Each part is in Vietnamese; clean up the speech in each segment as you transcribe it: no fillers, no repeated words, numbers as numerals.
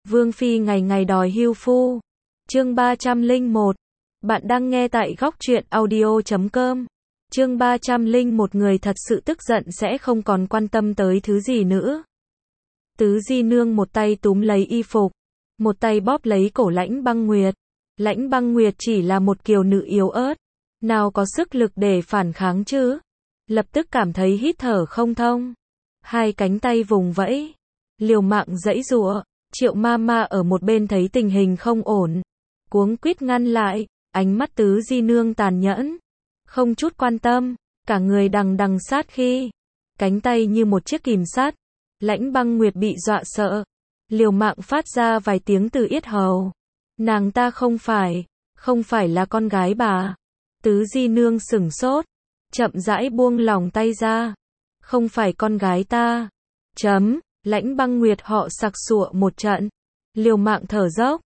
Vương Phi ngày ngày đòi hưu phu. Chương 301. Bạn đang nghe tại góc truyện audio.com. Chương 301. Người thật sự tức giận sẽ không còn quan tâm tới thứ gì nữa. Tứ Di Nương một tay túm lấy y phục, một tay bóp lấy cổ Lãnh Băng Nguyệt. Lãnh Băng Nguyệt chỉ là một kiều nữ yếu ớt, nào có sức lực để phản kháng chứ. Lập tức cảm thấy hít thở không thông, hai cánh tay vùng vẫy, liều mạng giãy giụa. Triệu Mama ở một bên thấy tình hình không ổn, cuống quýt ngăn lại. Ánh mắt Tứ Di Nương tàn nhẫn, không chút quan tâm, cả người đằng đằng sát khí, cánh tay như một chiếc kìm sắt. Lãnh Băng Nguyệt bị dọa sợ, liều mạng phát ra vài tiếng từ yết hầu. Nàng ta không phải là con gái bà. Tứ Di Nương sửng sốt, chậm rãi buông lỏng tay ra. Không phải con gái ta. Lãnh Băng Nguyệt họ sặc sụa một trận, liều mạng thở dốc.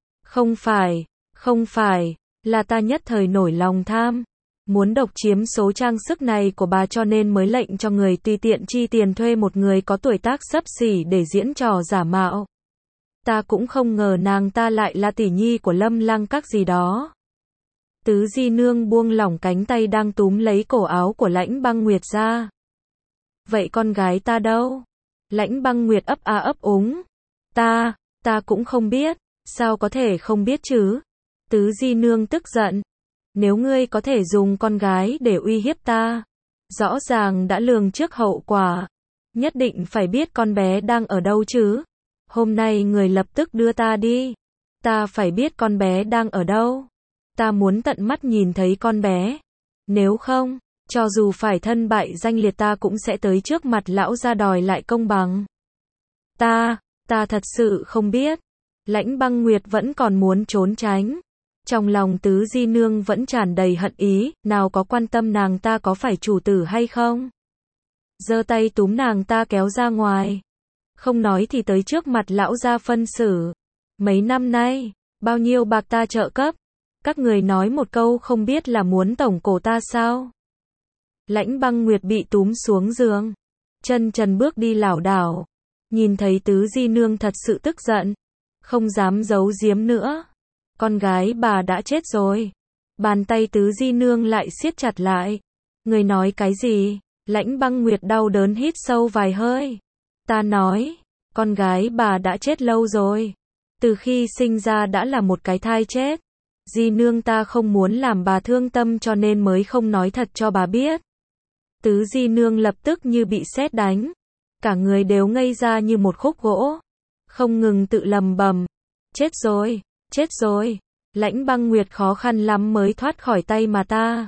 Không phải, là ta nhất thời nổi lòng tham, muốn độc chiếm số trang sức này của bà cho nên mới lệnh cho người tùy tiện chi tiền thuê một người có tuổi tác xấp xỉ để diễn trò giả mạo. Ta cũng không ngờ nàng ta lại là tỷ nhi của Lâm Lang các gì đó. Tứ Di Nương buông lỏng cánh tay đang túm lấy cổ áo của Lãnh Băng Nguyệt ra. Vậy con gái ta đâu? Lãnh Băng Nguyệt ấp a ấp úng. Ta cũng không biết. Sao có thể không biết chứ? Tứ Di Nương tức giận. Nếu ngươi có thể dùng con gái để uy hiếp ta, rõ ràng đã lường trước hậu quả, nhất định phải biết con bé đang ở đâu chứ. Hôm nay người lập tức đưa ta đi. Ta phải biết con bé đang ở đâu. Ta muốn tận mắt nhìn thấy con bé. Nếu không, cho dù phải thân bại danh liệt ta cũng sẽ tới trước mặt lão gia đòi lại công bằng. Ta thật sự không biết. Lãnh Băng Nguyệt vẫn còn muốn trốn tránh. Trong lòng Tứ Di Nương vẫn tràn đầy hận ý, nào có quan tâm nàng ta có phải chủ tử hay không. Giơ tay túm nàng ta kéo ra ngoài. Không nói thì tới trước mặt lão gia phân xử. Mấy năm nay, bao nhiêu bạc ta trợ cấp, các người nói một câu không biết là muốn tổng cổ ta sao? Lãnh Băng Nguyệt bị túm xuống giường, chân trần bước đi lảo đảo. Nhìn thấy Tứ Di Nương thật sự tức giận, không dám giấu giếm nữa. Con gái bà đã chết rồi. Bàn tay Tứ Di Nương lại siết chặt lại. Người nói cái gì? Lãnh Băng Nguyệt đau đớn hít sâu vài hơi. Ta nói, con gái bà đã chết lâu rồi. Từ khi sinh ra đã là một cái thai chết. Di Nương ta không muốn làm bà thương tâm cho nên mới không nói thật cho bà biết. Tứ Di Nương lập tức như bị sét đánh. Cả người đều ngây ra như một khúc gỗ. Không ngừng tự lầm bầm. Chết rồi. Lãnh Băng Nguyệt khó khăn lắm mới thoát khỏi tay mà ta.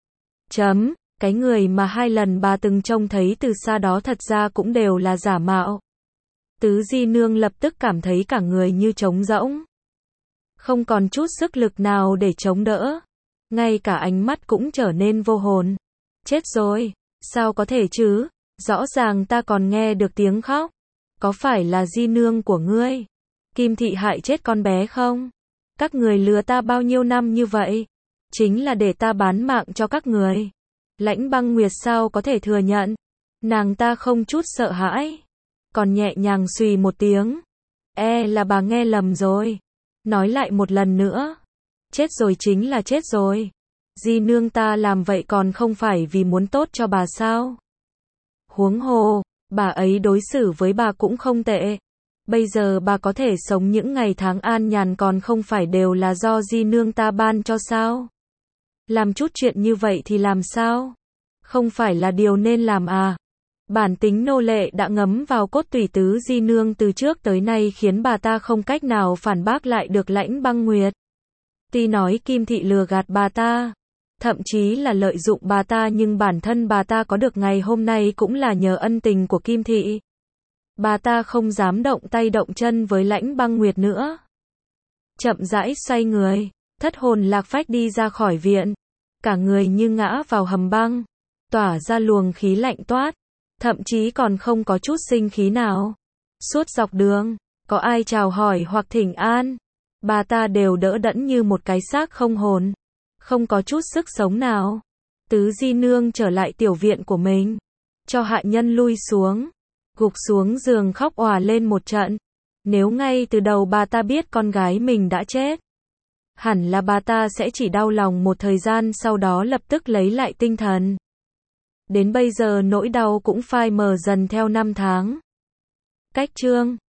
Cái người mà 2 lần bà từng trông thấy từ xa đó thật ra cũng đều là giả mạo. Tứ Di Nương lập tức cảm thấy cả người như trống rỗng. Không còn chút sức lực nào để chống đỡ. Ngay cả ánh mắt cũng trở nên vô hồn. Chết rồi, sao có thể chứ? Rõ ràng ta còn nghe được tiếng khóc. Có phải là Di Nương của ngươi? Kim thị hại chết con bé không? Các người lừa ta bao nhiêu năm như vậy? Chính là để ta bán mạng cho các người. Lãnh Băng Nguyệt sao có thể thừa nhận? Nàng ta không chút sợ hãi, còn nhẹ nhàng xùy một tiếng. Là bà nghe lầm rồi. Nói lại một lần nữa. Chết rồi chính là chết rồi. Di Nương ta làm vậy còn không phải vì muốn tốt cho bà sao? Huống hồ, bà ấy đối xử với bà cũng không tệ. Bây giờ bà có thể sống những ngày tháng an nhàn còn không phải đều là do Di Nương ta ban cho sao? Làm chút chuyện như vậy thì làm sao? Không phải là điều nên làm à? Bản tính nô lệ đã ngấm vào cốt tủy Tứ Di Nương từ trước tới nay khiến bà ta không cách nào phản bác lại được Lãnh Băng Nguyệt. Tuy nói Kim thị lừa gạt bà ta, thậm chí là lợi dụng bà ta, nhưng bản thân bà ta có được ngày hôm nay cũng là nhờ ân tình của Kim thị. Bà ta không dám động tay động chân với Lãnh Băng Nguyệt nữa. Chậm rãi xoay người, thất hồn lạc phách đi ra khỏi viện. Cả người như ngã vào hầm băng, tỏa ra luồng khí lạnh toát, thậm chí còn không có chút sinh khí nào. Suốt dọc đường, có ai chào hỏi hoặc thỉnh an, bà ta đều đỡ đẫn như một cái xác không hồn, không có chút sức sống nào. Tứ Di Nương trở lại tiểu viện của mình, cho hạ nhân lui xuống, gục xuống giường khóc òa lên một trận. Nếu ngay từ đầu bà ta biết con gái mình đã chết, hẳn là bà ta sẽ chỉ đau lòng một thời gian sau đó lập tức lấy lại tinh thần. Đến bây giờ nỗi đau cũng phai mờ dần theo năm tháng. Cách chương